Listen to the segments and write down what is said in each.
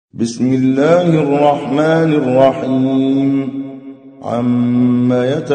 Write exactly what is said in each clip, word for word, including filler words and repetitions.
بسم الله الرحمن الرحيم عم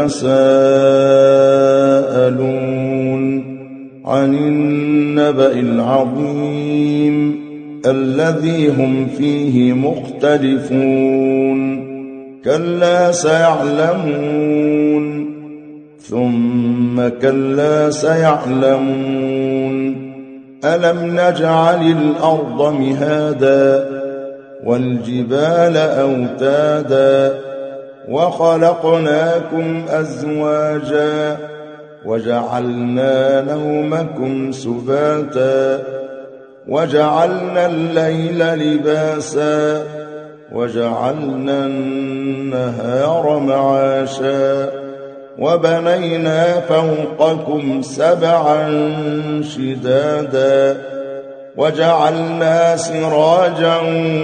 يتساءلون عن النبأ العظيم الذي هم فيه مختلفون كلا سيعلمون ثم كلا سيعلمون ألم نجعل الأرض مهادا والجبال أوتادا وخلقناكم أزواجا وجعلنا نومكم سباتا وجعلنا الليل لباسا وجعلنا النهار معاشا وبنينا فوقكم سبعا شدادا وجعلنا سراجا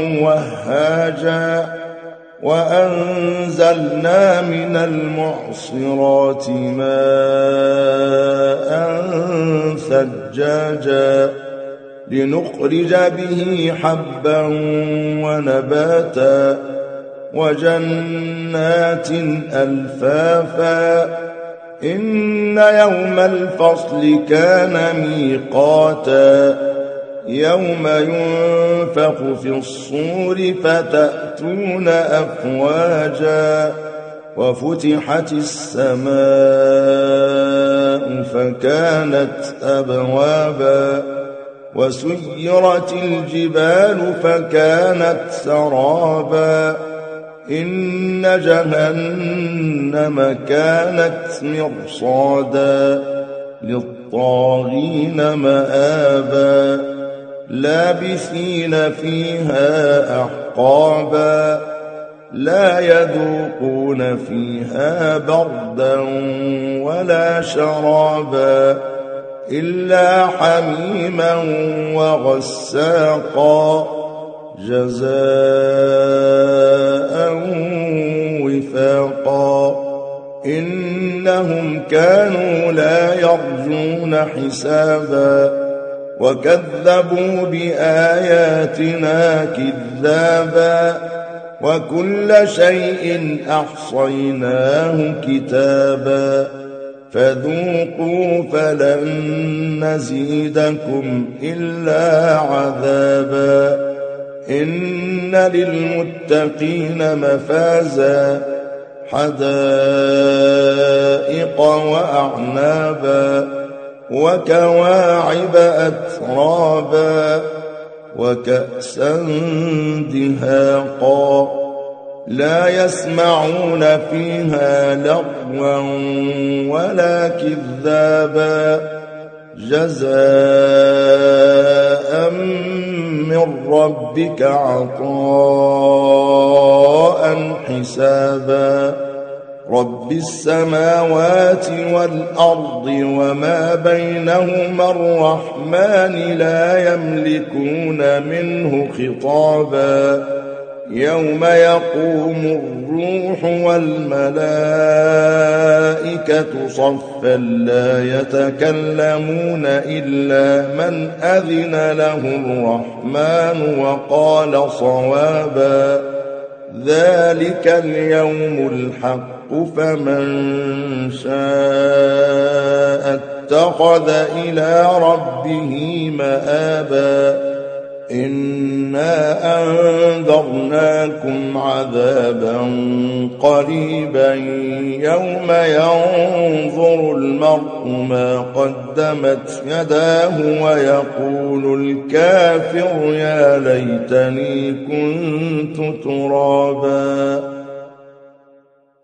وهاجا وأنزلنا من المعصرات ماء ثجاجا لنخرج به حبا ونباتا وجنات ألفافا إن يوم الفصل كان ميقاتا يوم ينفخ في الصور فتأتون أفواجا وفتحت السماء فكانت أبوابا وسيرت الجبال فكانت سرابا إن جهنم كانت مرصادا للطاغين مآبا لابثين فيها أحقابا لا يذوقون فيها بردا ولا شرابا إلا حميما وغساقا جزاء وفاقا إنهم كانوا لا يرجون حسابا وكذبوا بآياتنا كذابا وكل شيء أحصيناه كتابا فذوقوا فلن نزيدكم إلا عذابا إن للمتقين مفازا حدائق وأعنابا وكواعب أترابا وكأسا دهاقا لا يسمعون فيها لغوا ولا كذابا جزاء من ربك عطاء حسابا رب السماوات والأرض وما بينهما الرحمن لا يملكون منه خطابا يوم يقوم الروح والملائكة صفا لا يتكلمون إلا من أذن له الرحمن وقال صوابا ذلك اليوم الحق فمن شاء اتخذ إلى ربه مآبا إنا أنذرناكم عذابا قريبا يوم ينظر المرء ما قدمت يداه ويقول الكافر يا ليتني كنت ترابا.